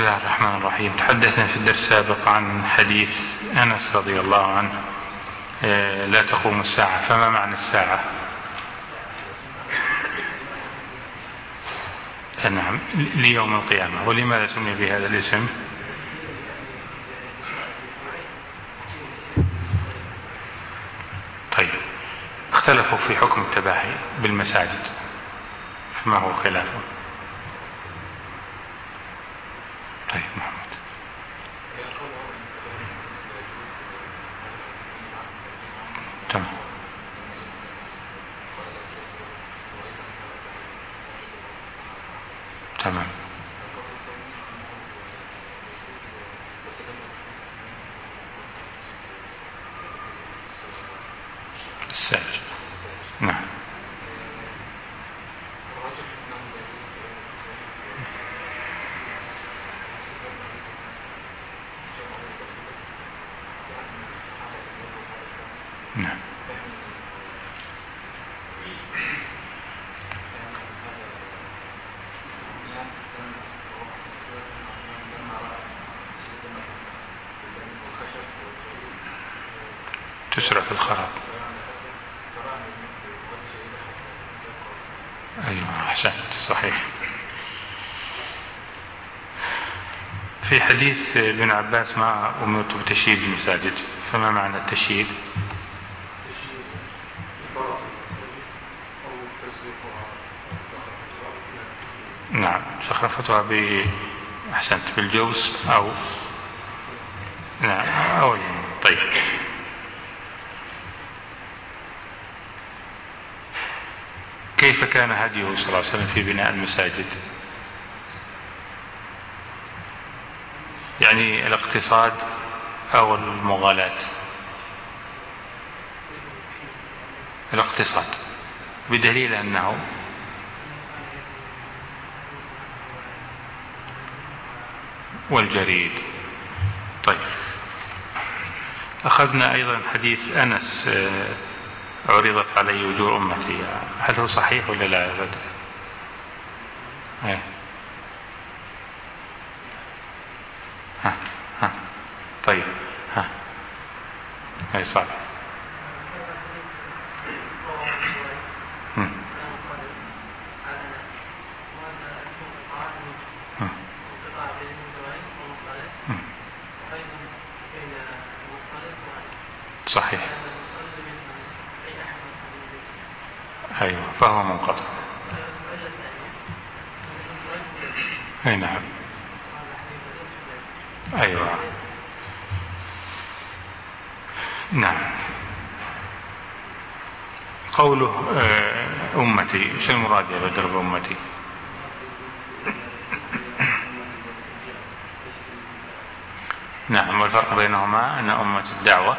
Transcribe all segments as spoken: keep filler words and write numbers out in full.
الله الرحمن الرحيم. تحدثنا في الدرس السابق عن حديث أنس رضي الله عنه لا تقوم الساعة، فما معنى الساعة؟ نعم، ليوم القيامة. ولماذا سمي بهذا الاسم؟ طيب، اختلفوا في حكم التباهي بالمساجد، فما هو خلافه؟ طيب محمد. تمام تمام الساجد. نعم نعم تسرع في الخراب. أيوة أحسنت، صحيح. في حديث ابن عباس ما أمرت بتشييد المساجد، فما معنى التشييد؟ نعم، زخرفتها ب أحسنت بالجوز أو نعم أو يعني. طيب، كيف كان هديه صلى الله عليه وسلم في بناء المساجد؟ يعني الاقتصاد أو المغالاة؟ الاقتصاد، بدليل أنه والجريد. طيب، أخذنا أيضا حديث أنس عرضت علي وجوه أمتي، هل هو صحيح ولا لا أبدا؟ ها ها طيب ها أي صحيح. صحيح، أيوة، فهو منقطع. أي نعم، أيوة نعم. قوله أمتي، شو المراد يا بدر بأمتي؟ نعم، والفرق بينهما أن أمة الدعوة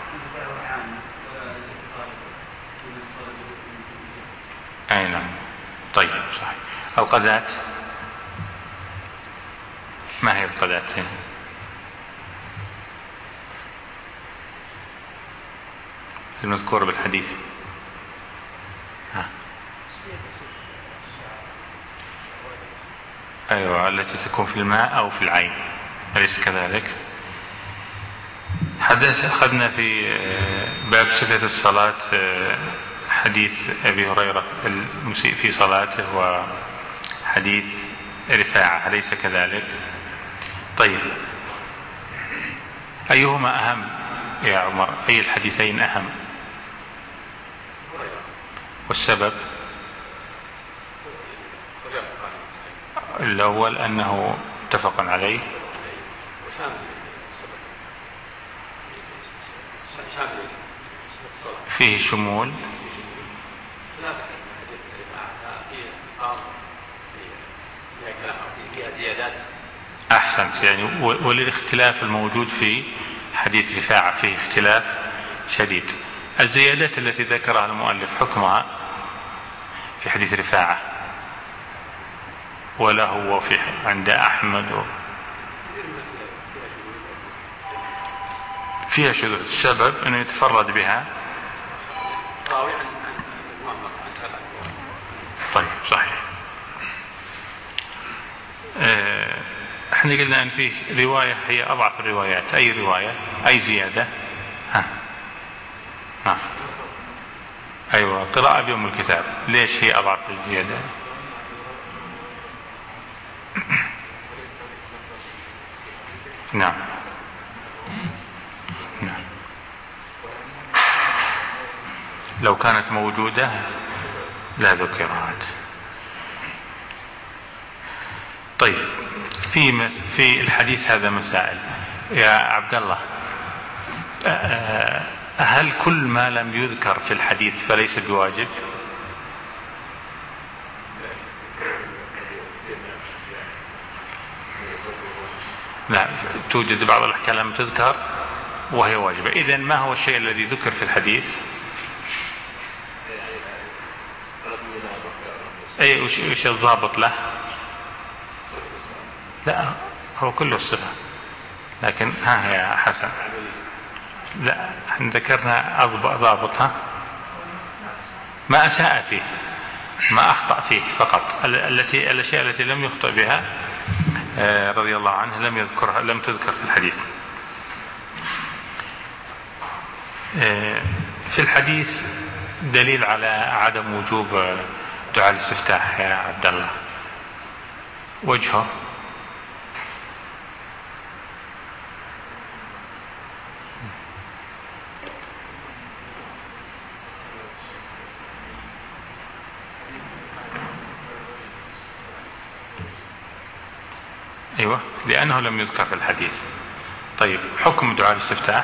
أي نعم. طيب صحيح. القذات، ما هي القذات هنا؟ المذكورة بالحديث. ها. أيوة، التي تكون في الماء أو في العين، أليس كذلك؟ حدث أخذنا في باب صفة الصلاة حديث أبي هريرة المسيء في صلاته وحديث رفاعة، أليس كذلك؟ طيب، أيهما أهم يا عمر؟ أي الحديثين أهم؟ والسبب؟ الأول أنه متفق عليه، فيه شمول، أحسنت. يعني وللاختلاف الموجود في حديث رفاعة فيه اختلاف شديد. الزيادات التي ذكرها المؤلف حكمها في حديث رفاعة وله وفي عند أحمد و... فيها شذوذ، السبب أنه يتفرد بها. طيب صحيح. احنا قلنا ان فيه رواية هي اضعف الروايات. اي رواية؟ اي زيادة؟ ها ها ايوه، قراءة بأم الكتاب. ليش هي اضعف الزيادة؟ نعم نعم، لو كانت موجودة لا ذكرت. طيب، في في الحديث هذا مسائل يا عبد الله. هل كل ما لم يذكر في الحديث فليس بواجب؟ لا، توجد بعض الأحكام لم تذكر وهي واجبة. إذن ما هو الشيء الذي ذكر في الحديث؟ أي وش الضابط له؟ لا، هو كله الصفة. لكن ها يا حسن، لا ذكرنا ضابطها ما أساء فيه، ما أخطأ فيه فقط. التي الأشياء التي لم يخطئ بها رضي الله عنه لم يذكرها، لم تذكر في الحديث. في الحديث دليل على عدم وجوب دعاء الاستفتاح يا عبد الله، وجهه؟ أيوة، لأنه لم يذكر في الحديث. طيب، حكم دعاء الاستفتاح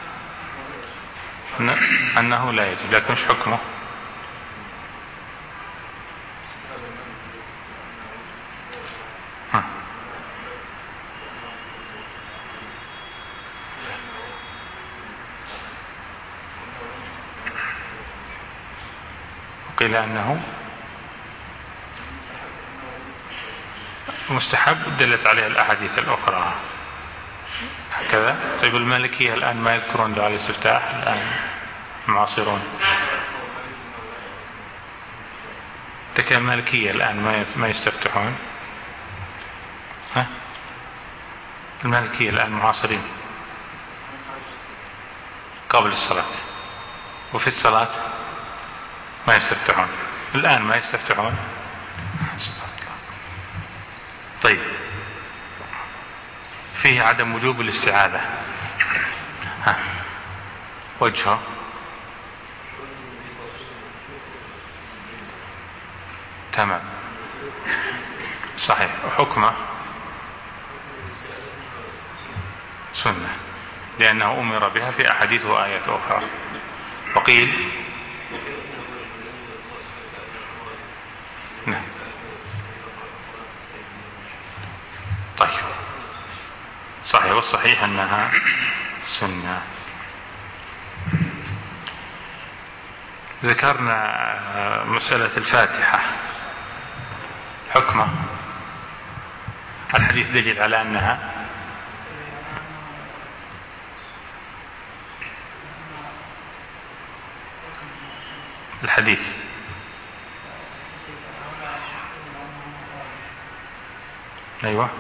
أنه لا يجب، لكن مش حكمه؟ ها. وقيل أنه مستحب، دلت عليه الأحاديث الأخرى هكذا. طيب، المالكية الآن ما يذكرون دعاء الاستفتاح الآن معاصرون؟ تكا المالكية الآن ما يستفتحون؟ ها؟ المالكية الآن معاصرين قبل الصلاة، وفي الصلاة ما يستفتحون. الآن ما يستفتحون. طيب، فيه عدم وجوب الاستعاذة، ها وجهه؟ تمام، صحيح. وحكمه سنة، لأنه أمر بها في أحاديث وآيات أخرى. وقيل نعم. طيب، صحيح، والصحيح أنها سنة. ذكرنا مسألة الفاتحة، حكمه؟ الحديث دليل على أنها الحديث أيوة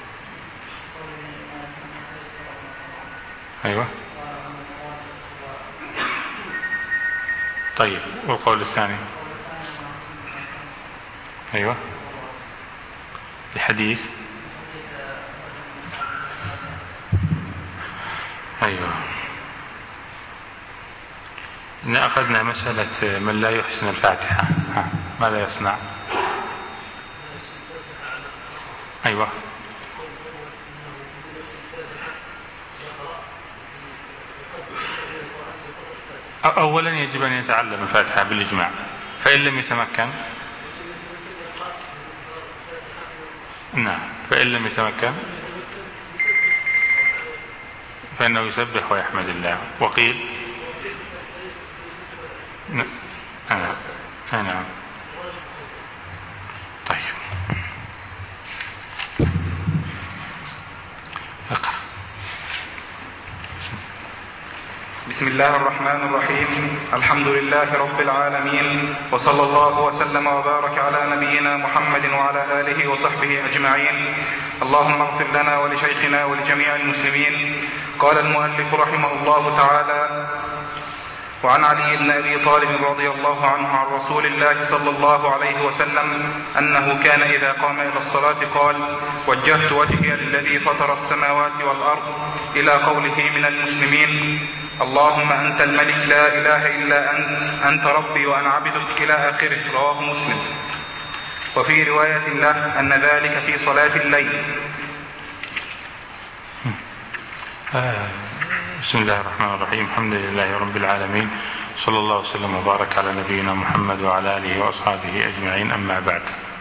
أيوة. طيب، والقول الثاني؟ أيوة، الحديث أيوة. إن أخذنا مسألة من لا يحسن الفاتحة، ها. ماذا يصنع؟ أيوة، أولا يجب أن يتعلم الفاتحة بالإجماع، فإن لم يتمكن نعم فإن لم يتمكن فإنه يسبح ويحمد الله. وقيل نعم نعم. طيب، اقرأ. بسم الله الرحمن الرحيم. الحمد لله رب العالمين، وصلى الله وسلم وبارك على نبينا محمد وعلى آله وصحبه أجمعين. اللهم اغفر لنا ولشيخنا ولجميع المسلمين. قال المؤلف رحمه الله تعالى: وعن علي بن أبي طالب رضي الله عنه عن رسول الله صلى الله عليه وسلم أنه كان إذا قام إلى الصلاة قال: وجهت وجهي للذي فطر السماوات والأرض، إلى قوله من المسلمين: اللهم أنت الملك لا إله إلا أنت، أنت ربي وأنا عبدك، إلى آخره. رواه مسلم. وفي رواية له أن ذلك في صلاة الليل. بسم الله الرحمن الرحيم. الحمد لله رب العالمين، صلى الله وسلم وبارك على نبينا محمد وعلى آله وأصحابه أجمعين. أما بعد،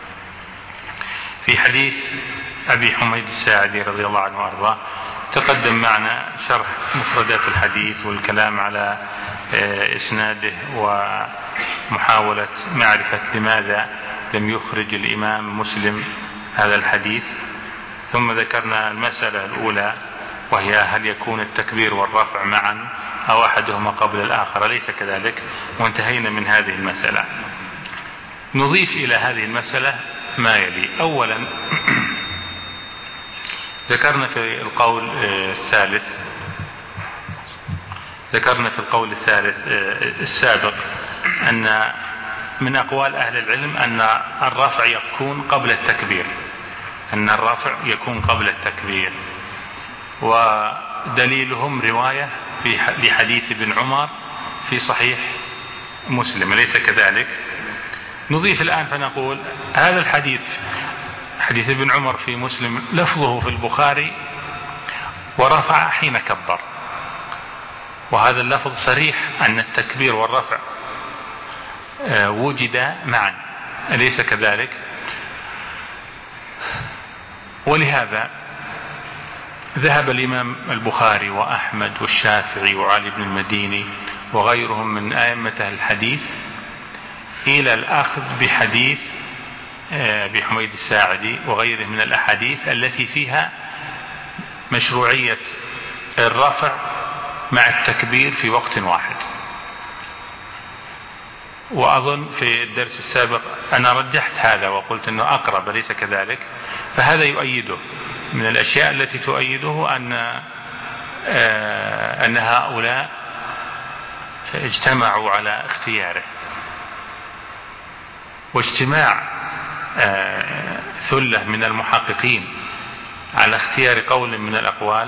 في حديث أبي حميد الساعدي رضي الله عنه وأرضاه تقدم معنا شرح مفردات الحديث والكلام على إسناده ومحاولة معرفة لماذا لم يخرج الإمام مسلم هذا الحديث. ثم ذكرنا المسألة الأولى، وهي هل يكون التكبير والرفع معا أو أحدهما قبل الآخر، ليس كذلك، وانتهينا من هذه المسألة. نضيف إلى هذه المسألة ما يلي. أولا، ذكرنا في القول الثالث ذكرنا في القول الثالث السابق أن من أقوال أهل العلم أن الرفع يكون قبل التكبير أن الرفع يكون قبل التكبير ودليلهم رواية في لحديث ابن عمر في صحيح مسلم، ليس كذلك؟ نضيف الآن فنقول هذا الحديث، حديث ابن عمر في مسلم، لفظه في البخاري ورفع حين كبر، وهذا اللفظ صريح أن التكبير والرفع وجد معا، أليس كذلك؟ ولهذا ذهب الإمام البخاري وأحمد والشافعي وعلي بن المديني وغيرهم من أئمة الحديث إلى الأخذ بحديث أبي حميد الساعدي وغيره من الأحاديث التي فيها مشروعية الرفع مع التكبير في وقت واحد. وأظن في الدرس السابق أنا رجحت هذا وقلت أنه أقرب، ليس كذلك؟ فهذا يؤيده. من الأشياء التي تؤيده أن أن هؤلاء اجتمعوا على اختياره، واجتماع ثلة من المحققين على اختيار قول من الأقوال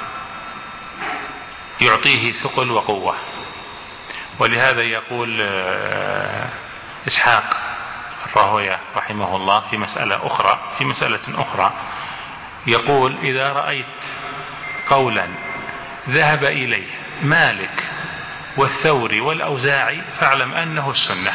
يعطيه ثقل وقوة. ولهذا يقول إسحاق الراهويه رحمه الله في مسألة أخرى في مسألة أخرى يقول: إذا رأيت قولا ذهب إليه مالك والثوري والأوزاعي فاعلم أنه السنة.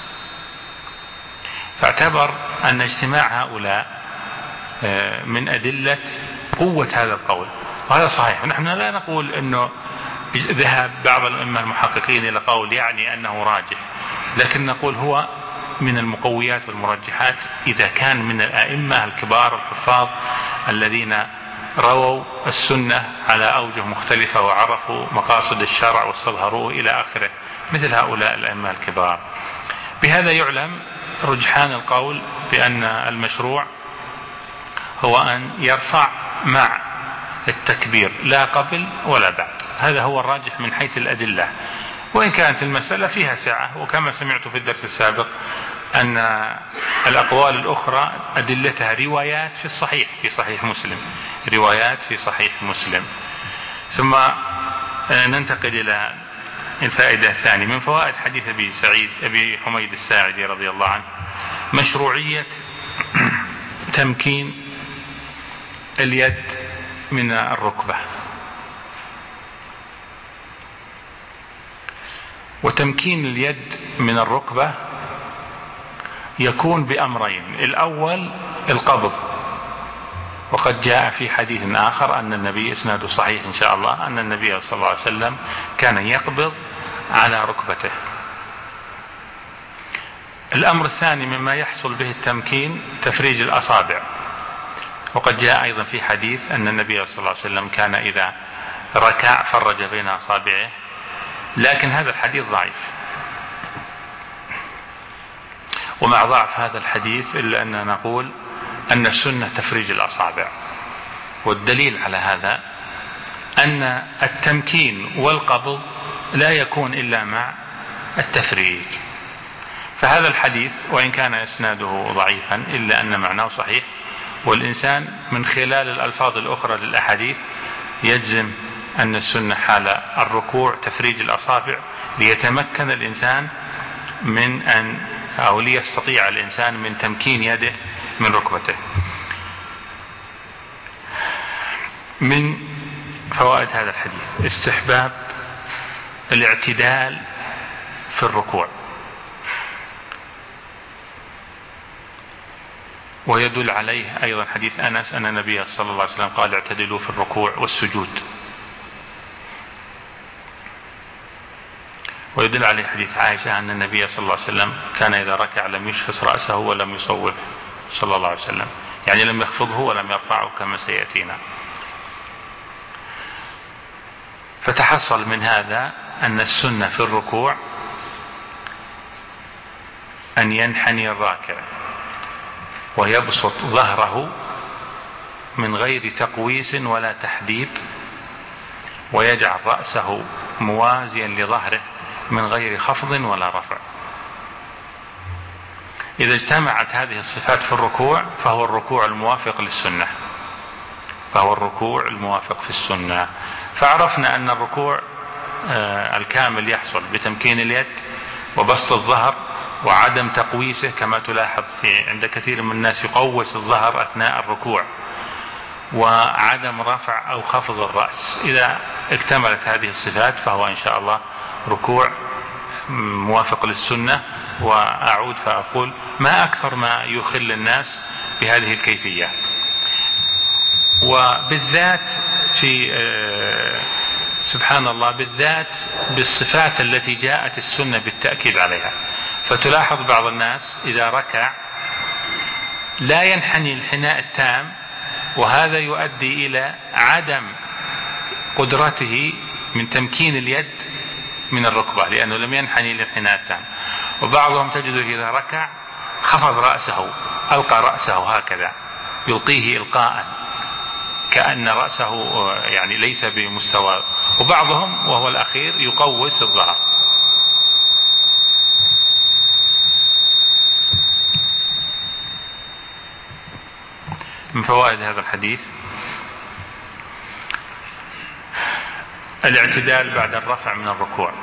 فاعتبر أن اجتماع هؤلاء من أدلة قوة هذا القول، وهذا صحيح. نحن لا نقول أنه ذهب بعض الأئمة المحققين إلى قول يعني أنه راجح، لكن نقول هو من المقويات والمرجحات إذا كان من الأئمة الكبار الحفاظ الذين رووا السنة على أوجه مختلفة وعرفوا مقاصد الشرع واستظهروه إلى آخره، مثل هؤلاء الأئمة الكبار. بهذا يعلم رجحان القول بأن المشروع هو أن يرفع مع التكبير، لا قبل ولا بعد. هذا هو الراجح من حيث الأدلة، وإن كانت المسألة فيها سعة. وكما سمعت في الدرس السابق أن الأقوال الأخرى أدلتها روايات في الصحيح في صحيح مسلم روايات في صحيح مسلم. ثم ننتقل إلى الفائدة الثانية من فوائد حديث أبي سعيد أبي حميد الساعدي رضي الله عنه: مشروعية تمكين اليد من الركبة. وتمكين اليد من الركبة يكون بأمرين: الأول القبض، وقد جاء في حديث آخر أن النبي، إسناده صحيح إن شاء الله، أن النبي صلى الله عليه وسلم كان يقبض على ركبته. الأمر الثاني مما يحصل به التمكين تفريج الأصابع، وقد جاء أيضا في حديث أن النبي صلى الله عليه وسلم كان إذا ركع فرج بين أصابعه لكن هذا الحديث ضعيف. ومع ضعف هذا الحديث إلا أننا نقول أن السنة تفريج الأصابع، والدليل على هذا أن التمكين والقبض لا يكون إلا مع التفريج. فهذا الحديث وإن كان إسناده ضعيفا إلا أن معناه صحيح، والإنسان من خلال الألفاظ الأخرى للأحاديث يجزم أن السنة حال الركوع تفريج الأصابع ليتمكن الإنسان من أن أو ليستطيع الإنسان من تمكين يده من ركبته. من فوائد هذا الحديث استحباب الاعتدال في الركوع، ويدل عليه أيضا حديث أنس أن النبي صلى الله عليه وسلم قال اعتدلوا في الركوع والسجود، ويدل عليه حديث عائشة أن النبي صلى الله عليه وسلم كان إذا ركع لم يشخص رأسه ولم يصوب صلى الله عليه وسلم، يعني لم يخفضه ولم يرفعه كما سيأتينا. فتحصل من هذا أن السنة في الركوع أن ينحني الراكع ويبسط ظهره من غير تقويس ولا تحديد، ويجعل رأسه موازيا لظهره من غير خفض ولا رفع. إذا اجتمعت هذه الصفات في الركوع فهو الركوع الموافق للسنة، فهو الركوع الموافق في السنة. فعرفنا أن الركوع الكامل يحصل بتمكين اليد وبسط الظهر وعدم تقويسه، كما تلاحظ في عند كثير من الناس يقوس الظهر أثناء الركوع، وعدم رفع أو خفض الرأس. إذا اكتملت هذه الصفات فهو إن شاء الله ركوع موافق للسنة. وأعود فأقول ما أكثر ما يخل الناس بهذه الكيفية، وبالذات في سبحان الله بالذات بالصفات التي جاءت السنة بالتأكيد عليها. فتلاحظ بعض الناس إذا ركع لا ينحني الحناء التام، وهذا يؤدي إلى عدم قدرته من تمكين اليد من الركبة لأنه لم ينحني للحناء التام. وبعضهم تجده إذا ركع خفض رأسه، ألقى رأسه هكذا، يلقيه إلقاء كأن رأسه يعني ليس بمستوى. وبعضهم وهو الأخير يقوس الظهر. من فوائد هذا الحديث الاعتدال بعد الرفع من الركوع،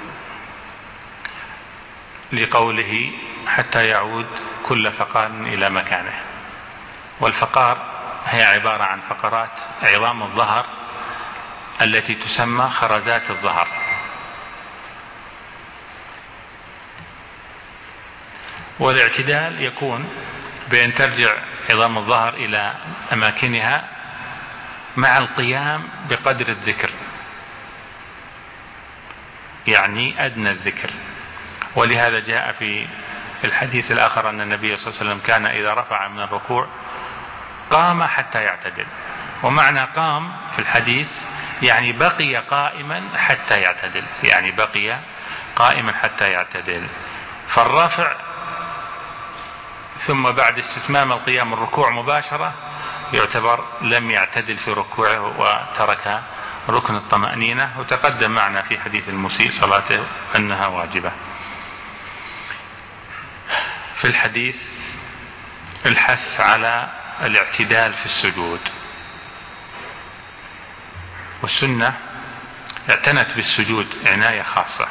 لقوله حتى يعود كل فقار إلى مكانه. والفقار هي عبارة عن فقرات عظام الظهر التي تسمى خرزات الظهر. والاعتدال يكون بأن ترجع عظام الظهر إلى أماكنها مع القيام بقدر الذكر، يعني أدنى الذكر. ولهذا جاء في الحديث الآخر أن النبي صلى الله عليه وسلم كان إذا رفع من الركوع قام حتى يعتدل. ومعنى قام في الحديث يعني بقي قائما حتى يعتدل، يعني بقي قائما حتى يعتدل. فالرفع ثم بعد استتمام القيام الركوع مباشرة يعتبر لم يعتدل في ركوعه وترك ركن الطمأنينة. وتقدم معنا في حديث المسيء صلاته أنها واجبة. في الحديث الحث على الاعتدال في السجود، والسنة اعتنت بالسجود عناية خاصة.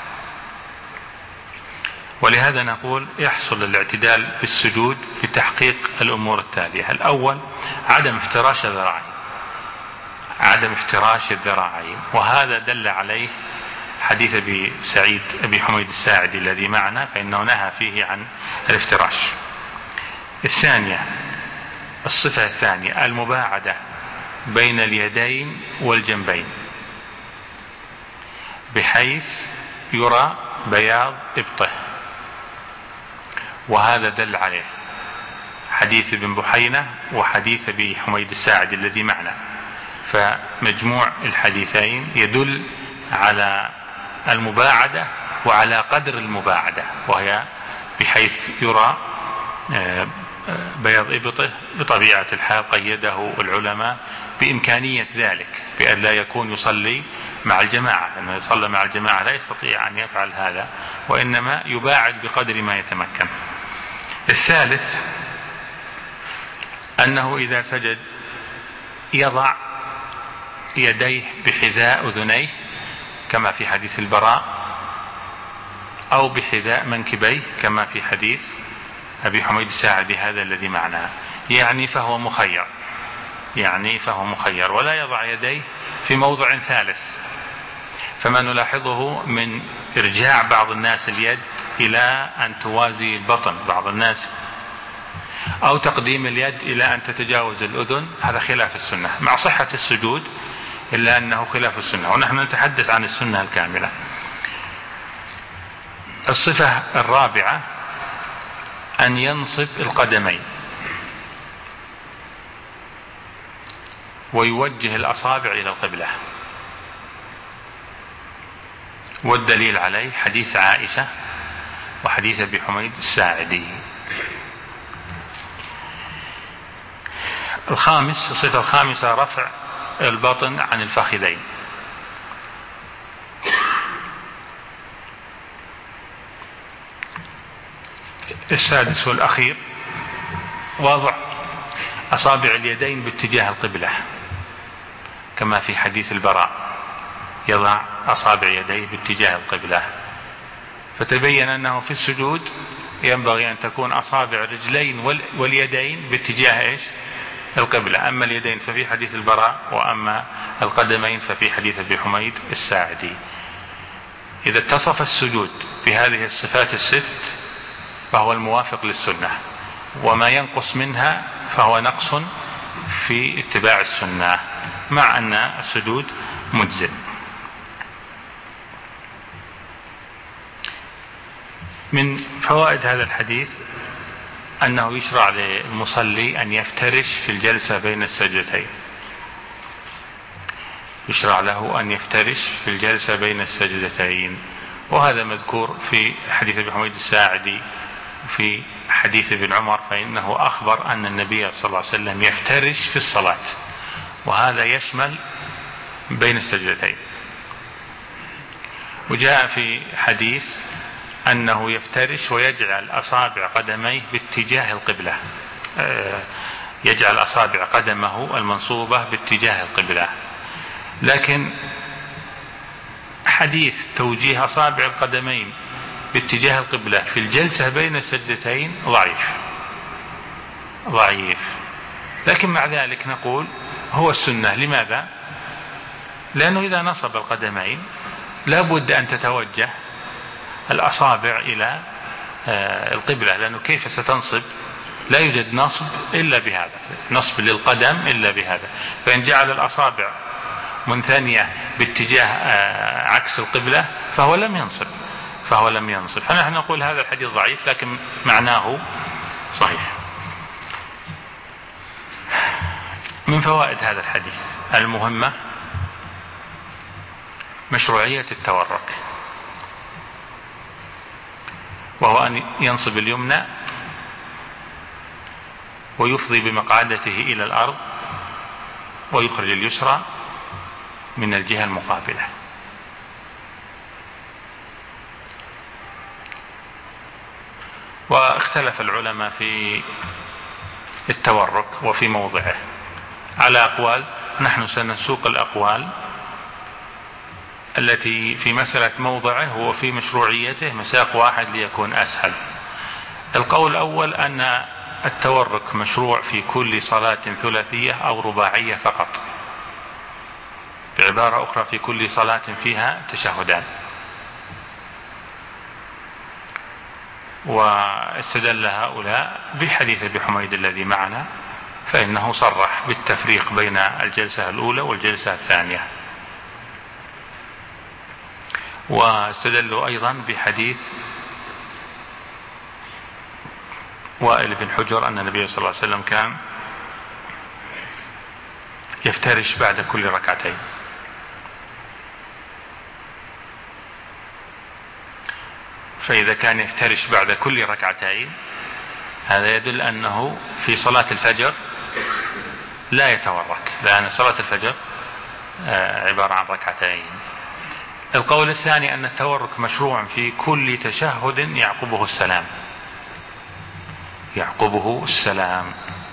ولهذا نقول يحصل الاعتدال بالسجود بتحقيق الأمور التالية. الأول عدم افتراش الذراعين، عدم افتراش الذراعين، وهذا دل عليه حديث أبي سعيد أبي حميد الساعدي الذي معنا، فإنه نهى فيه عن الافتراش. الثانية الصفة الثانية المباعدة بين اليدين والجنبين بحيث يرى بياض إبطه، وهذا دل عليه حديث ابن بحينة وحديث أبي حميد الساعدي الذي معنا. فمجموع الحديثين يدل على المباعدة وعلى قدر المباعدة، وهي بحيث يرى بياض إبطه. بطبيعة الحال قيده العلماء بإمكانية ذلك، بأن لا يكون يصلي مع الجماعة، لأنه يصلي مع الجماعة لا يستطيع أن يفعل هذا، وإنما يباعد بقدر ما يتمكن. الثالث أنه إذا سجد يضع يديه بحذاء أذنيه كما في حديث البراء، أو بحذاء منكبيه كما في حديث أبي حميد الساعدي هذا الذي معناه، يعني فهو مخير يعني فهو مخير ولا يضع يديه في موضع ثالث. فما نلاحظه من إرجاع بعض الناس اليد إلى أن توازي البطن بعض الناس، أو تقديم اليد إلى أن تتجاوز الأذن، هذا خلاف السنة مع صحة السجود، إلا أنه خلاف السنة، ونحن نتحدث عن السنة الكاملة. الصفة الرابعة أن ينصب القدمين ويوجه الأصابع إلى القبلة، والدليل عليه حديث عائشة وحديث أبي حميد الساعدي. الخامس الصفة الخامسة رفع البطن عن الفخذين. السادس والأخير وضع أصابع اليدين باتجاه القبلة كما في حديث البراء، يضع أصابع يديه باتجاه القبلة. فتبين أنه في السجود ينبغي أن تكون أصابع الرجلين واليدين باتجاه إيش؟ القبلة. أما اليدين ففي حديث البراء، وأما القدمين ففي حديث أبي حميد الساعدي. إذا اتصف السجود بهذه الصفات الست فهو الموافق للسنة، وما ينقص منها فهو نقص في اتباع السنة، مع أن السجود مجزئ. من فوائد هذا الحديث أنه يشرع للمصلي أن يفترش في الجلسة بين السجدتين، يشرع له أن يفترش في الجلسة بين السجدتين، وهذا مذكور في حديث أبي حميد الساعدي في حديث ابن عمر، فإنه أخبر أن النبي صلى الله عليه وسلم يفترش في الصلاة، وهذا يشمل بين السجدتين. وجاء في حديث أنه يفترش ويجعل أصابع قدميه باتجاه القبلة، يجعل أصابع قدمه المنصوبة باتجاه القبلة. لكن حديث توجيه أصابع القدمين باتجاه القبلة في الجلسة بين السجدتين ضعيف ضعيف لكن مع ذلك نقول هو السنة. لماذا؟ لأنه إذا نصب القدمين لابد أن تتوجه الأصابع إلى القبلة، لأنه كيف ستنصب؟ لا يوجد نصب إلا بهذا، نصب للقدم إلا بهذا. فإن جعل الأصابع منثنية باتجاه عكس القبلة فهو لم ينصب فهو لم ينصب فنحن نقول هذا الحديث ضعيف، لكن معناه صحيح. من فوائد هذا الحديث المهمة مشروعية التورك، وهو أن ينصب اليمنى ويفضي بمقعدته إلى الأرض ويخرج اليسرى من الجهة المقابلة. واختلف العلماء في التورك وفي موضعه على أقوال، نحن سنسوق الأقوال التي في مسألة موضعه وفي مشروعيته مساق واحد ليكون أسهل. القول الأول أن التورك مشروع في كل صلاة ثلاثية أو رباعية فقط، بعبارة أخرى في كل صلاة فيها تشهدان. واستدل هؤلاء بحديث أبي حميد الذي معنا، فإنه صرح بالتفريق بين الجلسة الأولى والجلسة الثانية. واستدلوا أيضا بحديث وائل بن حجر أن النبي صلى الله عليه وسلم كان يفترش بعد كل ركعتين. فإذا كان يفترش بعد كل ركعتين هذا يدل أنه في صلاة الفجر لا يتورك، لأن صلاة الفجر عبارة عن ركعتين. القول الثاني أن التورك مشروع في كل تشهد يعقبه السلام يعقبه السلام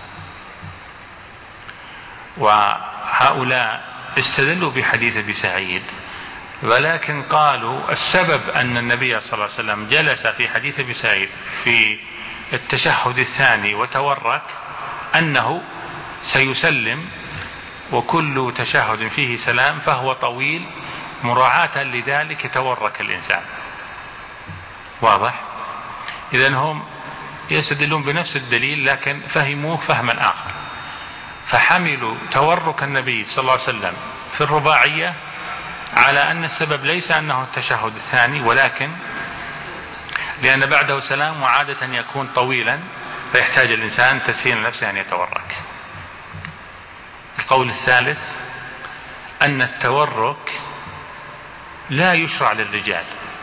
وهؤلاء استدلوا بحديث أبي سعيد، ولكن قالوا السبب أن النبي صلى الله عليه وسلم جلس في حديث أبي سعيد في التشهد الثاني وتورك أنه سيسلم، وكل تشهد فيه سلام فهو طويل، مراعاة لذلك يتورك الإنسان. واضح؟ إذن هم يستدلون بنفس الدليل لكن فهموه فهما آخر، فحملوا تورك النبي صلى الله عليه وسلم في الرباعية على أن السبب ليس أنه التشهد الثاني، ولكن لأن بعده سلام وعادة يكون طويلا فيحتاج الإنسان تسهيل نفسه أن يتورك. القول الثالث أن التورك لا يشرع للرجال،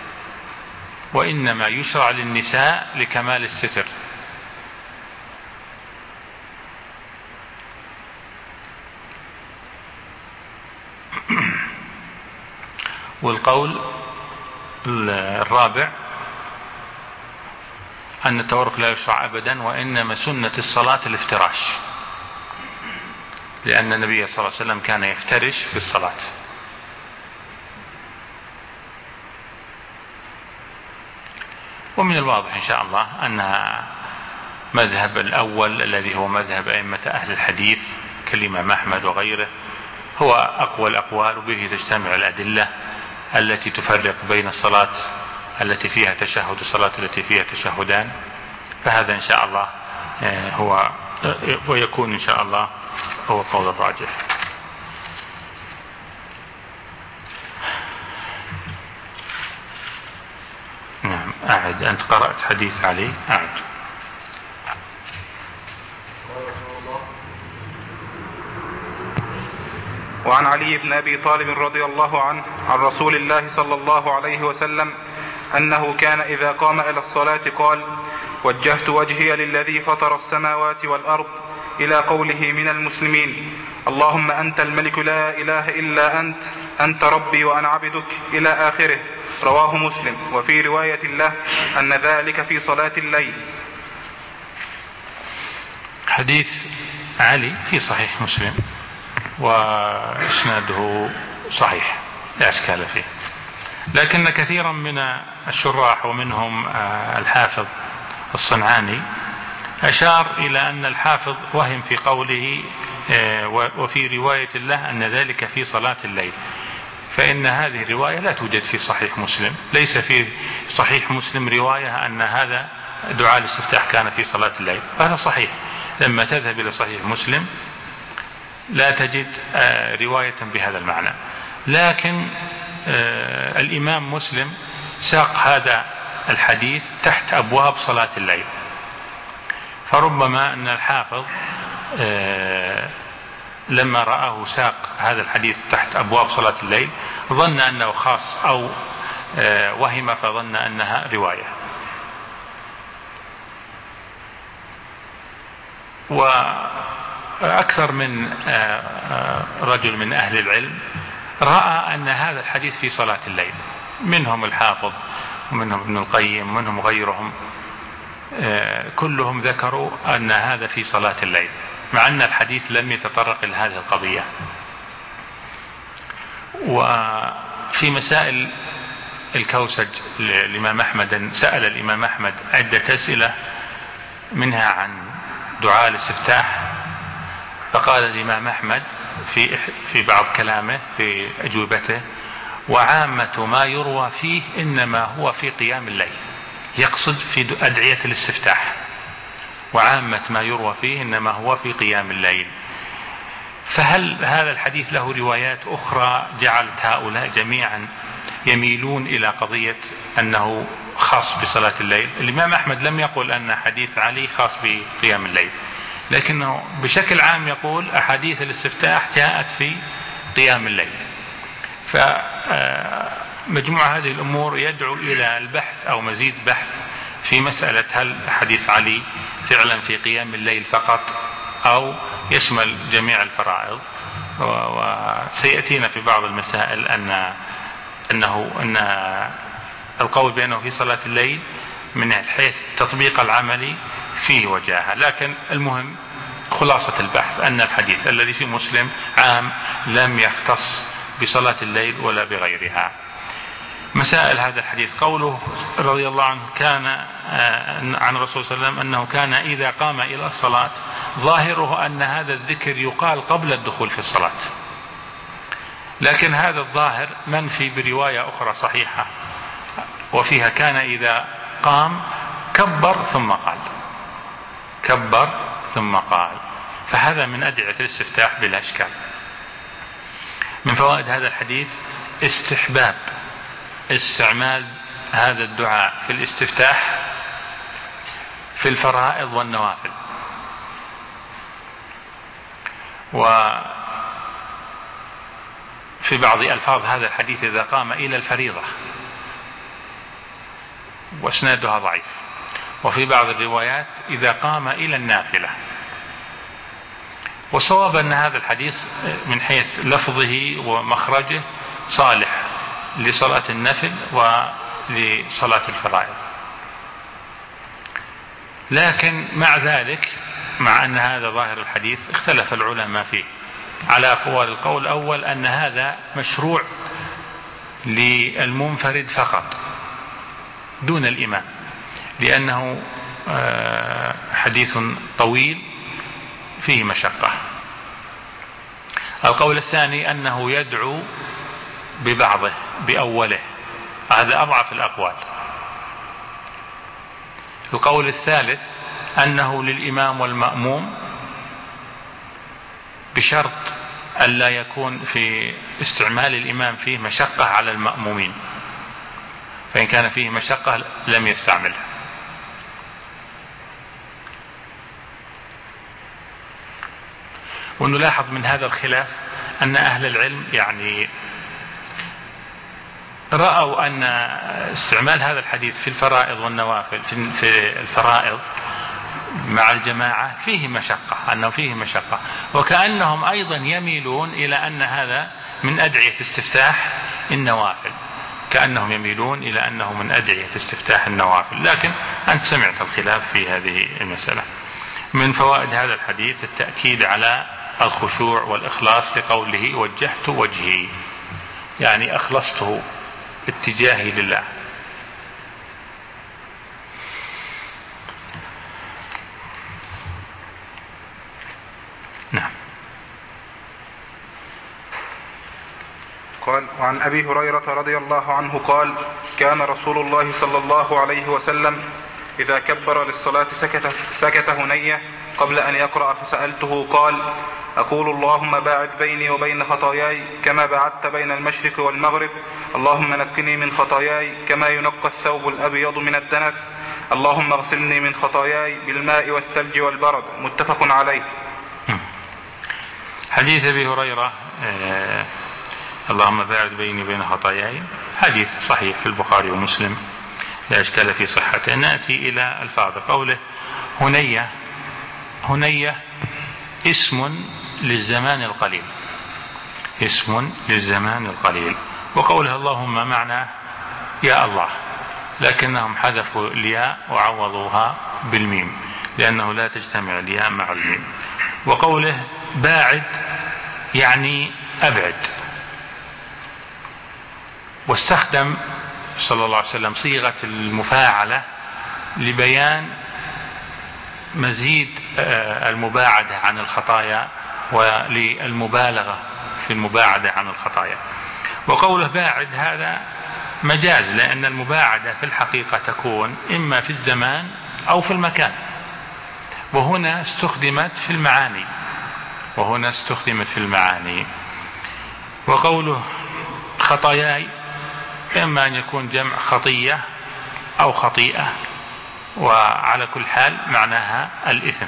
وإنما يشرع للنساء لكمال الستر. والقول الرابع أن التورك لا يشرع أبدا، وإنما سنة الصلاة الافتراش، لأن النبي صلى الله عليه وسلم كان يفترش في الصلاة. ومن الواضح إن شاء الله أن مذهب الأول الذي هو مذهب أئمة أهل الحديث كالإمام أحمد وغيره هو أقوى الأقوال، وبه تجتمع الأدلة التي تفرق بين الصلاة التي فيها تشهد والصلاة التي فيها تشهدان. فهذا إن شاء الله هو ويكون إن شاء الله هو قول الراجح. نعم. أعد. أنت قرأت حديث علي. أعد. وعن علي بن أبي طالب رضي الله عنه عن رسول الله صلى الله عليه وسلم أنه كان إذا قام إلى الصلاة قال: وجهت وجهي للذي فطر السماوات والأرض، إلى قوله من المسلمين: اللهم أنت الملك لا إله إلا أنت، أنت ربي وأنا عبدك، إلى آخره. رواه مسلم. وفي رواية له أن ذلك في صلاة الليل. حديث علي في صحيح مسلم وإسناده صحيح لا إشكال فيه، لكن كثيرا من الشراح ومنهم الحافظ الصنعاني أشار إلى أن الحافظ وهم في قوله وفي رواية الله أن ذلك في صلاة الليل، فإن هذه الرواية لا توجد في صحيح مسلم. ليس في صحيح مسلم رواية أن هذا دعاء الاستفتاح كان في صلاة الليل. هذا صحيح، لما تذهب إلى صحيح مسلم لا تجد رواية بهذا المعنى، لكن الإمام مسلم ساق هذا الحديث تحت أبواب صلاة الليل، فربما أن الحافظ لما رآه ساق هذا الحديث تحت أبواب صلاة الليل ظن أنه خاص أو وهم فظن أنها رواية. وأكثر من رجل من أهل العلم رأى أن هذا الحديث في صلاة الليل، منهم الحافظ ومنهم ابن القيم ومنهم غيرهم، كلهم ذكروا أن هذا في صلاة الليل، مع أن الحديث لم يتطرق إلى هذه القضية. وفي مسائل الكوسج الإمام أحمد سأل الإمام أحمد عدة أسئلة منها عن دعاء الاستفتاح، فقال الإمام أحمد في في بعض كلامه في أجوبته: وعامة ما يروى فيه إنما هو في قيام الليل، يقصد في أدعية الاستفتاح، وعامة ما يروى فيه إنما هو في قيام الليل. فهل هذا الحديث له روايات أخرى جعلت هؤلاء جميعا يميلون إلى قضية أنه خاص بصلاة الليل؟ الإمام أحمد لم يقل أن حديث علي خاص بقيام الليل، لكنه بشكل عام يقول أحاديث الاستفتاح جاءت في قيام الليل. مجموع هذه الأمور يدعو إلى البحث أو مزيد بحث في مسألة هل حديث علي فعلا في قيام الليل فقط أو يشمل جميع الفرائض. وسيأتينا في بعض المسائل أن أنه أن القول بأنه في صلاة الليل من حيث التطبيق العملي فيه وجاهة، لكن المهم خلاصة البحث أن الحديث الذي في مسلم عام لم يختص بصلاة الليل ولا بغيرها. مسائل هذا الحديث: قوله رضي الله عنه كان عن الرسول صلى الله عليه وسلم أنه كان إذا قام إلى الصلاة ظاهره أن هذا الذكر يقال قبل الدخول في الصلاة، لكن هذا الظاهر منفي برواية أخرى صحيحة وفيها كان إذا قام كبر ثم قال، كبر ثم قال، فهذا من أدعية الاستفتاح بلا إشكال. من فوائد هذا الحديث استحباب استعمال هذا الدعاء في الاستفتاح في الفرائض والنوافل. وفي بعض ألفاظ هذا الحديث إذا قام إلى الفريضة واسنادها ضعيف، وفي بعض الروايات إذا قام إلى النافلة. وصواب أن هذا الحديث من حيث لفظه ومخرجه صالح لصلاة النفل ولصلاة الفرائض، لكن مع ذلك مع أن هذا ظاهر الحديث اختلف العلماء فيه على أقوال. القول الأول أن هذا مشروع للمنفرد فقط دون الإمام، لأنه حديث طويل فيه مشقة. القول الثاني أنه يدعو ببعضه بأوله، هذا أضعف الأقوال. القول الثالث أنه للإمام والمأموم بشرط ألا يكون في استعمال الإمام فيه مشقة على المأمومين، فإن كان فيه مشقة لم يستعملها. ونلاحظ من هذا الخلاف أن أهل العلم يعني رأوا أن استعمال هذا الحديث في الفرائض والنوافل في الفرائض مع الجماعة فيه مشقة، أنه فيه مشقة، وكأنهم أيضا يميلون إلى أن هذا من أدعية استفتاح النوافل، كأنهم يميلون إلى أنه من أدعية استفتاح النوافل. لكن أنت سمعت الخلاف في هذه المسألة. من فوائد هذا الحديث التأكيد على الخشوع والإخلاص لقوله وجهت وجهي، يعني أخلصته اتجاهي لله. نعم. قال: وعن أبي هريرة رضي الله عنه قال: كان رسول الله صلى الله عليه وسلم إذا كبر للصلاة سكت, سكت هنية قبل أن يقرأ، فسألته قال: أقول اللهم باعد بيني وبين خطاياي كما بعدت بين المشرق والمغرب، اللهم نقني من خطاياي كما ينقى الثوب الأبيض من الدنس، اللهم اغسلني من خطاياي بالماء والثلج والبرد. متفق عليه. حديث أبي هريرة آه اللهم باعد بيني وبين خطاياي حديث صحيح في البخاري ومسلم لا إشكال في صحته. نأتي إلى الفاظ قوله هنية. هنية اسم للزمان القليل، اسم للزمان القليل. وقوله اللهم معنى يا الله، لكنهم حذفوا الياء وعوضوها بالميم لأنه لا تجتمع الياء مع الميم. وقوله باعد يعني أبعد. واستخدم صلى الله عليه وسلم صيغة المفاعلة لبيان مزيد المباعدة عن الخطايا وللمبالغة في المباعدة عن الخطايا. وقوله باعد هذا مجاز، لأن المباعدة في الحقيقة تكون إما في الزمان أو في المكان، وهنا استخدمت في المعاني وهنا استخدمت في المعاني. وقوله خطاياي إما أن يكون جمع خطية أو خطيئة، وعلى كل حال معناها الإثم.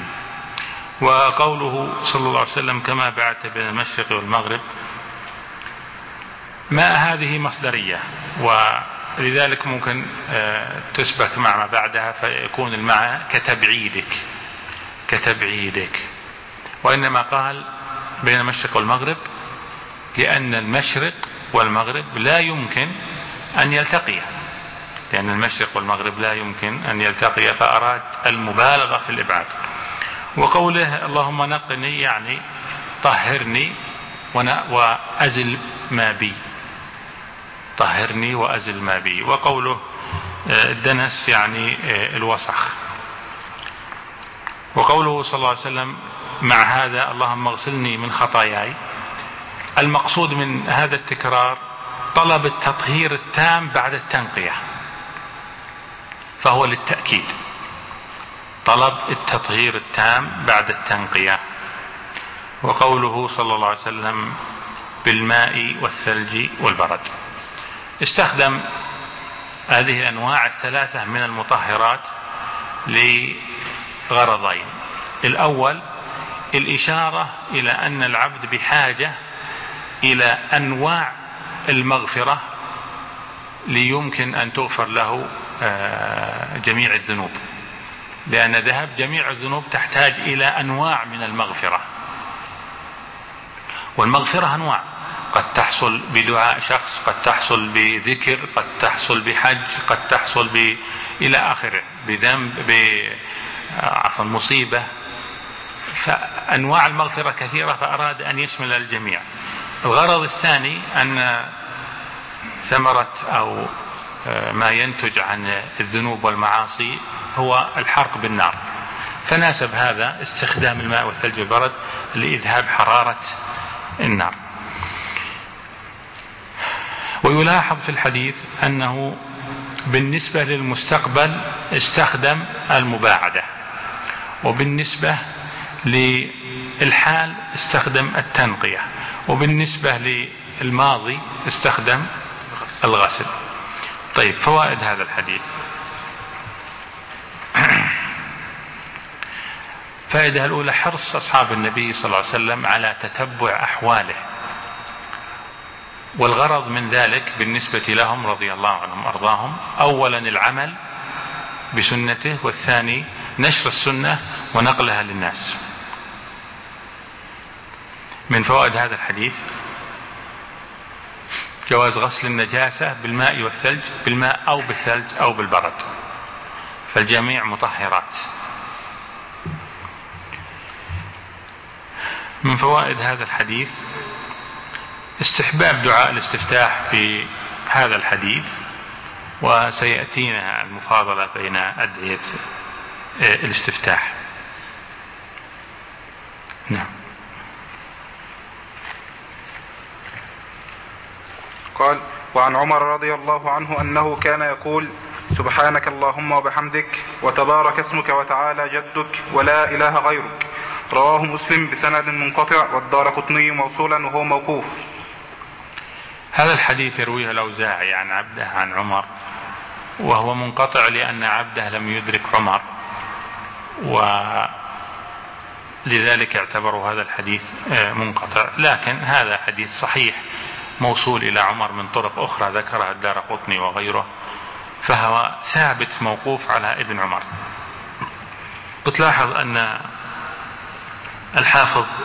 وقوله صلى الله عليه وسلم كما بعدت بين المشرق والمغرب ماء هذه مصدرية، ولذلك ممكن تسبك مع ما بعدها فيكون الماء كتبعيدك كتبعيدك وإنما قال بين المشرق والمغرب لأن المشرق والمغرب لا يمكن أن يلتقيا، لأن المشرق والمغرب لا يمكن أن يلتقيا، فأراد المبالغة في الإبعاد. وقوله اللهم نقني يعني طهرني وأزل ما بي، طهرني وأزل ما بي. وقوله الدنس يعني الوسخ. وقوله صلى الله عليه وسلم مع هذا اللهم اغسلني من خطاياي، المقصود من هذا التكرار طلب التطهير التام بعد التنقية، فهو للتأكيد طلب التطهير التام بعد التنقية. وقوله صلى الله عليه وسلم بالماء والثلج والبرد، استخدم هذه الأنواع الثلاثة من المطهرات لغرضين. الأول الإشارة إلى أن العبد بحاجة إلى أنواع المغفرة ليمكن أن تغفر له جميع الذنوب، لأن ذهب جميع الذنوب تحتاج إلى أنواع من المغفرة، والمغفرة أنواع، قد تحصل بدعاء شخص، قد تحصل بذكر، قد تحصل بحج، قد تحصل ب... إلى آخره، بذنب، بعفوا مصيبة. فأنواع المغفرة كثيرة، فأراد أن يشمل الجميع. الغرض الثاني أن ثمرة أو ما ينتج عن الذنوب والمعاصي هو الحرق بالنار، فناسب هذا استخدام الماء والثلج والبرد لإذهاب حرارة النار. ويلاحظ في الحديث أنه بالنسبة للمستقبل استخدم المباعدة، وبالنسبة للحال استخدم التنقية، وبالنسبة للماضي استخدم الغسل. طيب، فوائد هذا الحديث. فائدة الأولى حرص أصحاب النبي صلى الله عليه وسلم على تتبع أحواله، والغرض من ذلك بالنسبة لهم رضي الله عنهم أرضاهم أولا العمل بسنته، والثاني نشر السنة ونقلها للناس. من فوائد هذا الحديث جواز غسل النجاسة بالماء والثلج، بالماء أو بالثلج أو بالبرد، فالجميع مطهرات. من فوائد هذا الحديث استحباب دعاء الاستفتاح في هذا الحديث، وسيأتينا المفاضلة بين أدعية الاستفتاح. نعم. قال: وعن عمر رضي الله عنه أنه كان يقول: سبحانك اللهم وبحمدك وتبارك اسمك وتعالى جدك ولا إله غيرك. رواه مسلم بسند منقطع، والدارقطني موصولا وهو موقوف. هذا الحديث يرويه الأوزاعي عن عبده عن عمر، وهو منقطع لأن عبده لم يدرك عمر، ولذلك اعتبروا هذا الحديث منقطع. لكن هذا حديث صحيح موصول إلى عمر من طرق أخرى ذكرها الدارقطني وغيره، فهو ثابت موقوف على ابن عمر. بتلاحظ أن الحافظ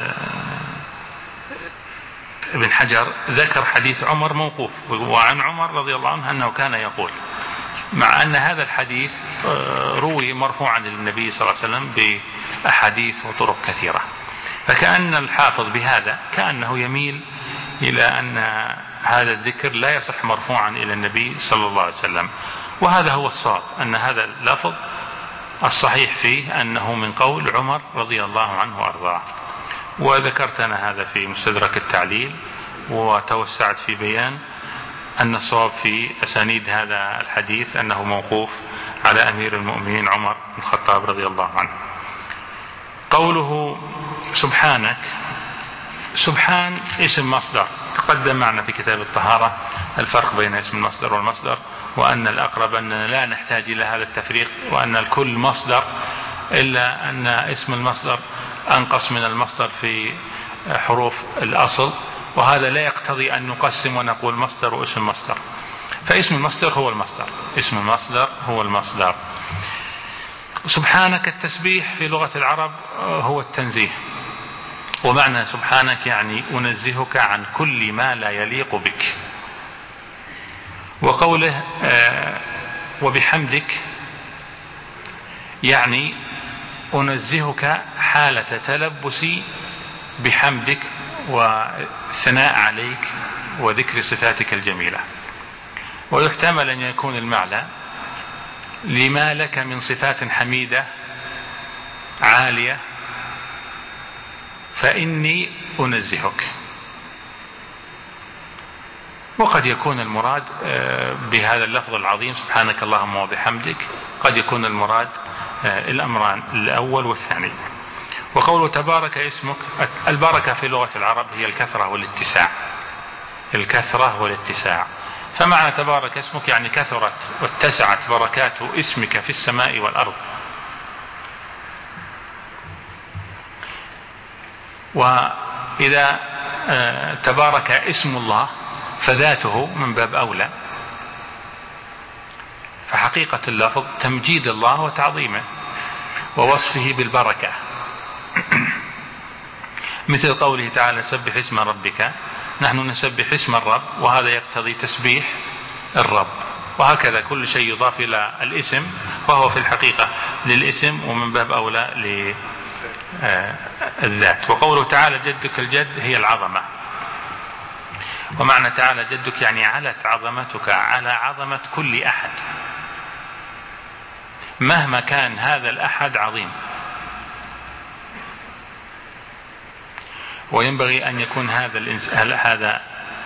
ابن حجر ذكر حديث عمر موقوف، وعن عمر رضي الله عنه أنه كان يقول، مع أن هذا الحديث روي مرفوعا للنبي صلى الله عليه وسلم بأحاديث وطرق كثيرة. فكأن الحافظ بهذا كأنه يميل إلى أن هذا الذكر لا يصح مرفوعا إلى النبي صلى الله عليه وسلم، وهذا هو الصواب، أن هذا اللفظ الصحيح فيه أنه من قول عمر رضي الله عنه وأرضاه. وذكرت أنا هذا في مستدرك التعليل، وتوسعت في بيان أن الصواب في أسانيد هذا الحديث أنه موقوف على أمير المؤمنين عمر بن الخطاب رضي الله عنه. قوله سبحانك، سبحان اسم مصدر، تقدم معنا في كتاب الطهارة الفرق بين اسم المصدر والمصدر، وأن الأقرب أننا لا نحتاج إلى هذا التفريق، وأن الكل مصدر، إلا أن اسم المصدر أنقص من المصدر في حروف الأصل، وهذا لا يقتضي أن نقسم ونقول مصدر واسم مصدر، فاسم المصدر هو المصدر، اسم المصدر هو المصدر. سبحانك التسبيح في لغة العرب هو التنزيه، ومعنى سبحانك يعني أنزهك عن كل ما لا يليق بك. وقوله آه وبحمدك يعني أنزهك حالة تلبسي بحمدك والثناء عليك وذكر صفاتك الجميلة. ويحتمل أن يكون المعنى لما لك من صفات حميدة عالية فإني أنزهك. وقد يكون المراد بهذا اللفظ العظيم سبحانك اللهم وبحمدك قد يكون المراد الأمران الأول والثاني. وقوله تبارك اسمك، البركة في لغة العرب هي الكثرة والاتساع، الكثرة والاتساع. فمعنى تبارك اسمك يعني كثرت واتسعت بركات اسمك في السماء والأرض. وإذا تبارك اسم الله فذاته من باب أولى، فحقيقة اللفظ تمجيد الله وتعظيمه ووصفه بالبركة، مثل قوله تعالى سبح اسم ربك، نحن نسبح اسم الرب وهذا يقتضي تسبيح الرب. وهكذا كل شيء يضاف إلى الاسم فهو في الحقيقة للاسم ومن باب أولى للذات. وقوله تعالى جدك الجد هي العظمة، ومعنى تعالى جدك يعني علت عظمتك على عظمة كل أحد مهما كان هذا الأحد عظيم. وينبغي أن يكون هذا هذا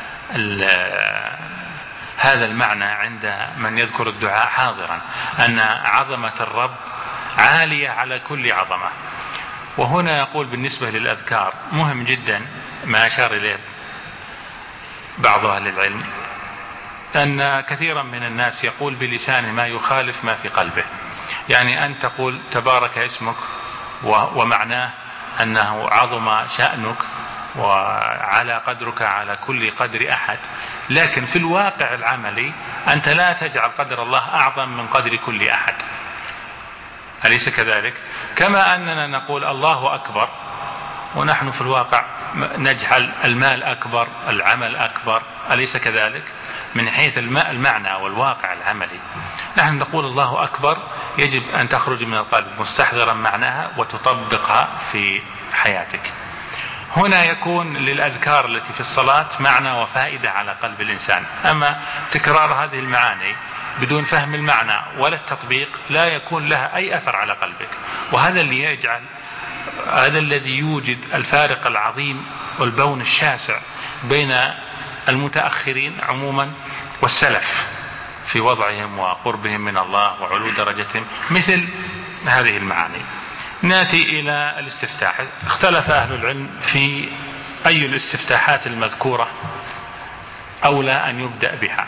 هذا المعنى عند من يذكر الدعاء حاضرا، أن عظمة الرب عالية على كل عظمة. وهنا يقول بالنسبة للأذكار مهم جدا ما أشار إليه بعض أهل العلم، أن كثيرا من الناس يقول بلسانه ما يخالف ما في قلبه. يعني أن تقول تبارك اسمك ومعناه أنه عظم شأنك وعلى قدرك على كل قدر أحد، لكن في الواقع العملي أنت لا تجعل قدر الله أعظم من قدر كل أحد، أليس كذلك؟ كما أننا نقول الله أكبر ونحن في الواقع نجعل المال أكبر، العمل أكبر، أليس كذلك؟ من حيث المعنى والواقع العملي نحن نقول الله أكبر يجب أن تخرج من القلب مستحضرا معناها وتطبقها في حياتك. هنا يكون للأذكار التي في الصلاة معنى وفائدة على قلب الإنسان، أما تكرار هذه المعاني بدون فهم المعنى ولا التطبيق لا يكون لها أي أثر على قلبك. وهذا اللي يجعل هذا الذي يوجد الفارق العظيم والبون الشاسع بين المتأخرين عموما والسلف في وضعهم وقربهم من الله وعلو درجتهم مثل هذه المعاني. نأتي إلى الاستفتاح. اختلف أهل العلم في أي الاستفتاحات المذكورة أولى أن يبدأ بها.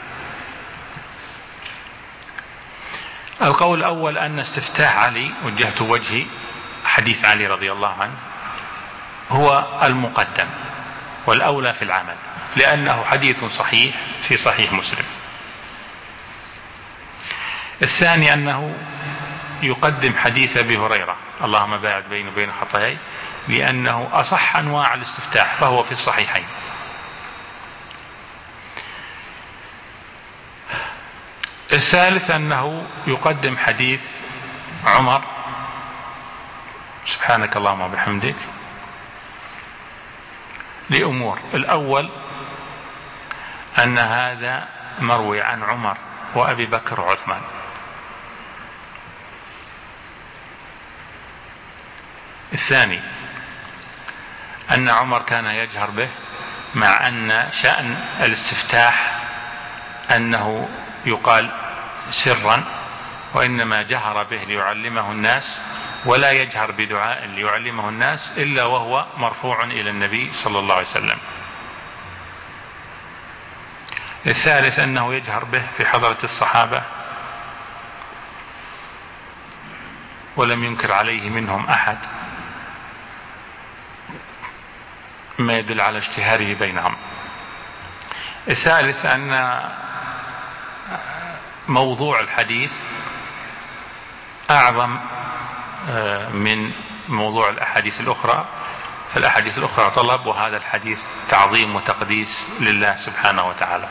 القول الأول أن استفتاح علي وجهت وجهي حديث علي رضي الله عنه هو المقدم والأولى في العمل، لأنه حديث صحيح في صحيح مسلم. الثاني أنه يقدم حديث أبي هريرة اللهم باعد بيني وبين خطاياي، لأنه أصح أنواع الاستفتاح فهو في الصحيحين. الثالث أنه يقدم حديث عمر سبحانك اللهم وبحمدك لأمور. الأول أن هذا مروي عن عمر وأبي بكر وعثمان. الثاني أن عمر كان يجهر به، مع أن شأن الاستفتاح أنه يقال سرا، وإنما جهر به ليعلمه الناس، ولا يجهر بدعاء ليعلمه الناس إلا وهو مرفوع إلى النبي صلى الله عليه وسلم. الثالث أنه يجهر به في حضرة الصحابة ولم ينكر عليه منهم أحد. ما يدل على اشتهاره بينهم. الثالث أن موضوع الحديث أعظم من موضوع الأحاديث الأخرى، فالأحاديث الأخرى طلب، وهذا الحديث تعظيم وتقديس لله سبحانه وتعالى.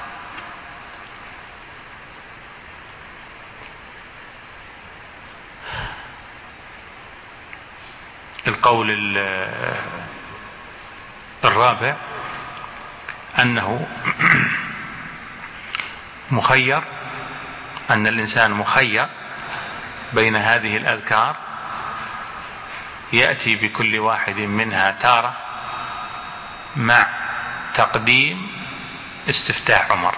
القول الرابع أنه مخير، أن الإنسان مخير بين هذه الأذكار، يأتي بكل واحد منها تارة مع تقديم استفتاح عمر،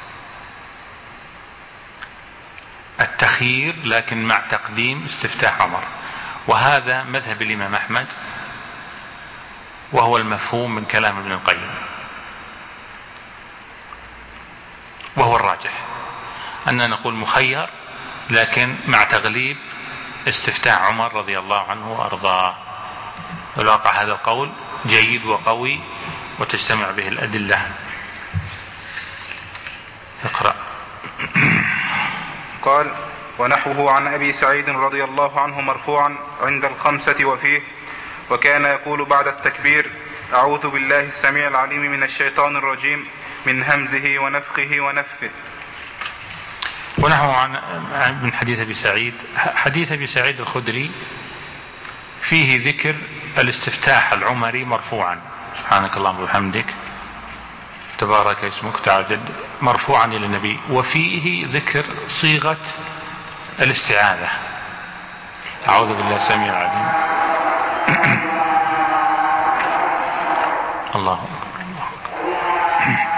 التخيير لكن مع تقديم استفتاح عمر، وهذا مذهب الإمام أحمد، وهو المفهوم من كلام ابن القيم، وهو الراجح أننا نقول مخير لكن مع تغليب استفتاح عمر رضي الله عنه وأرضاه. والواقع هذا القول جيد وقوي وتجتمع به الأدلة. اقرأ. قال: ونحوه عن أبي سعيد رضي الله عنه مرفوعا عند الخمسة وفيه: وكان يقول بعد التكبير: أعوذ بالله السميع العليم من الشيطان الرجيم من همزه ونفخه ونفثه. ونحو عن من حديث أبي سعيد. حديث أبي سعيد الخدري فيه ذكر الاستفتاح العمري مرفوعا: سبحانك اللهم وبحمدك تبارك اسمك تعدد، مرفوعا إلى النبي، وفيه ذكر صيغة الاستعاذة: أعوذ بالله السميع العليم. الله أكبر الله أكبر.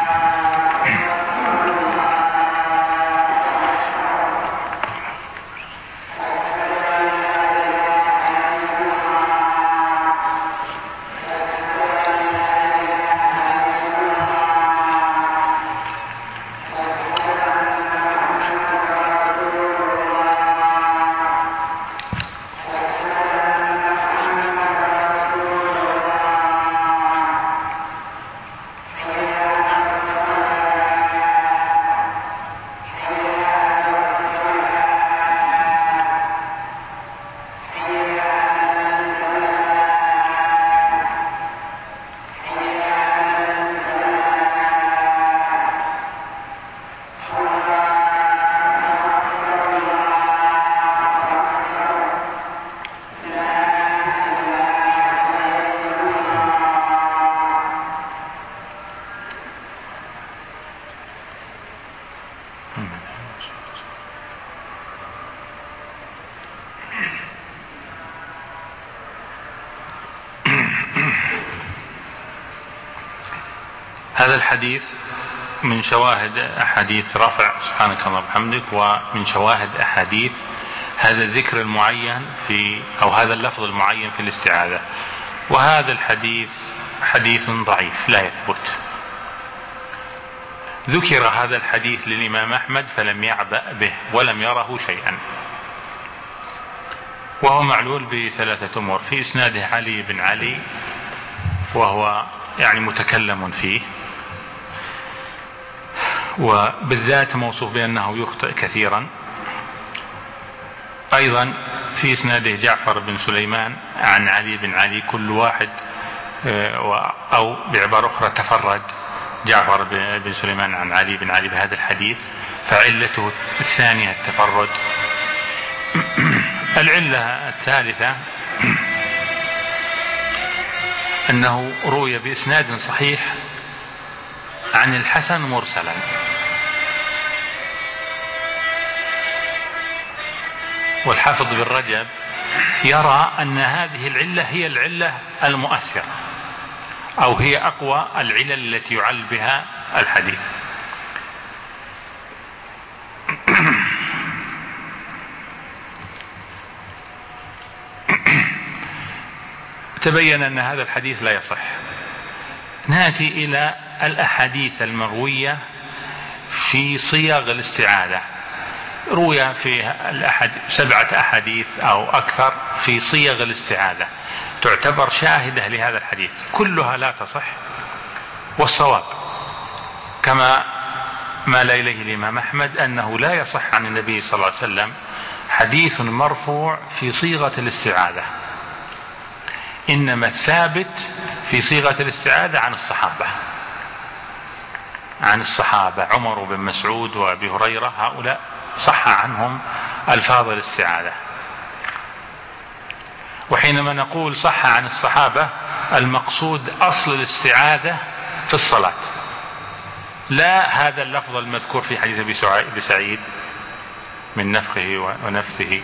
هذا الحديث من شواهد أحاديث رفع سبحانك اللهم وبحمدك، ومن شواهد أحاديث هذا الذكر المعين في أو هذا اللفظ المعين في الاستعاذة. وهذا الحديث حديث ضعيف لا يثبت. ذكر هذا الحديث للإمام أحمد فلم يعبأ به ولم يره شيئا، وهو معلول بثلاثة أمور: في إسناده علي بن علي وهو يعني متكلم فيه، وبالذات موصوف بأنه يخطئ كثيرا. أيضا في إسناده جعفر بن سليمان عن علي بن علي، كل واحد أو بعبارة أخرى تفرد جعفر بن سليمان عن علي بن علي بهذا الحديث، فعلته الثانية التفرد. العلة الثالثة أنه روي بإسناد صحيح عن الحسن مرسلا، والحافظ بن رجب يرى أن هذه العلة هي العلة المؤثرة، أو هي أقوى العلل التي يعل بها الحديث. تبين أن هذا الحديث لا يصح. نأتي إلى الأحاديث المروية في صيغ الاستعاذة. روي في الأحد سبعة أحاديث أو أكثر في صيغ الاستعاذة تعتبر شاهدة لهذا الحديث، كلها لا تصح، والصواب كما مال إليه الإمام أحمد أنه لا يصح عن النبي صلى الله عليه وسلم حديث مرفوع في صيغة الاستعاذة، إنما الثابت في صيغة الاستعاذة عن الصحابة عن الصحابة عمر بن مسعود وأبي هريرة، هؤلاء صح عنهم ألفاظ الاستعاذة. وحينما نقول صح عن الصحابة المقصود أصل الاستعاذة في الصلاة، لا هذا اللفظ المذكور في حديث أبي سعيد من نفخه ونفثه،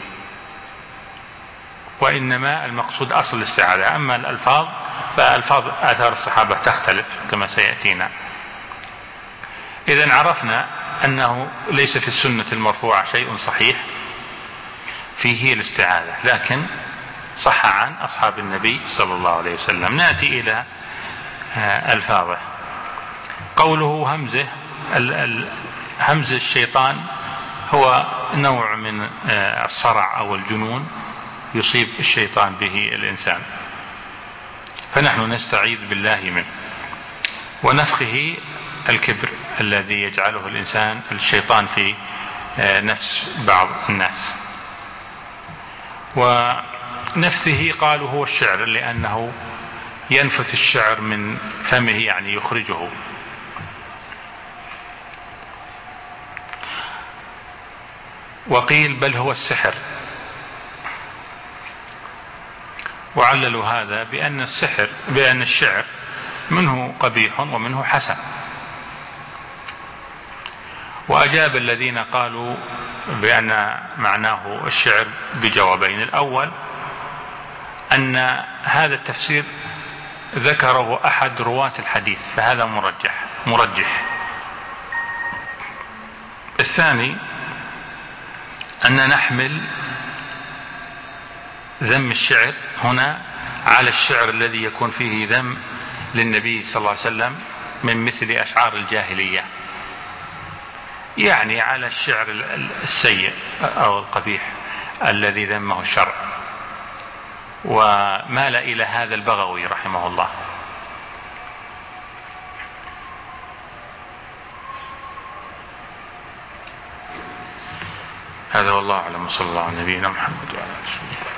وإنما المقصود أصل الاستعاذة. أما الألفاظ فألفاظ آثار الصحابة تختلف كما سيأتينا. إذن عرفنا أنه ليس في السنة المرفوعة شيء صحيح فيه الاستعاذة، لكن صح عن أصحاب النبي صلى الله عليه وسلم. نأتي إلى ألفاظه. قوله همزه، همز الشيطان هو نوع من الصرع أو الجنون يصيب الشيطان به الإنسان، فنحن نستعيذ بالله منه. ونفخه الكبر الذي يجعله الإنسان الشيطان في نفس بعض الناس. ونفثه قالوا هو الشعر لأنه ينفث الشعر من فمه يعني يخرجه. وقيل بل هو السحر، وعللوا هذا بأن السحر بأن الشعر منه قبيح ومنه حسن. وأجاب الذين قالوا بأن معناه الشعر بجوابين. الأول أن هذا التفسير ذكره أحد رواة الحديث فهذا مرجح مرجح الثاني أن نحمل ذم الشعر هنا على الشعر الذي يكون فيه ذم للنبي صلى الله عليه وسلم من مثل أشعار الجاهلية، يعني على الشعر السيء أو القبيح الذي ذمه الشرع. ومال إلى هذا البغوي رحمه الله. هذا والله أعلم، صلى الله على نبينا محمد وعلى آله وصحبه.